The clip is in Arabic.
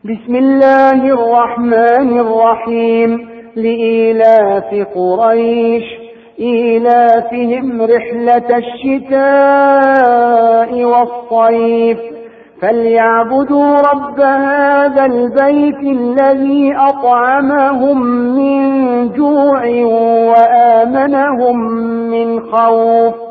بسم الله الرحمن الرحيم. لإيلاف قريش إيلافهم رحلة الشتاء والصيف فليعبدوا رب هذا البيت الذي أطعمهم من جوع وآمنهم من خوف.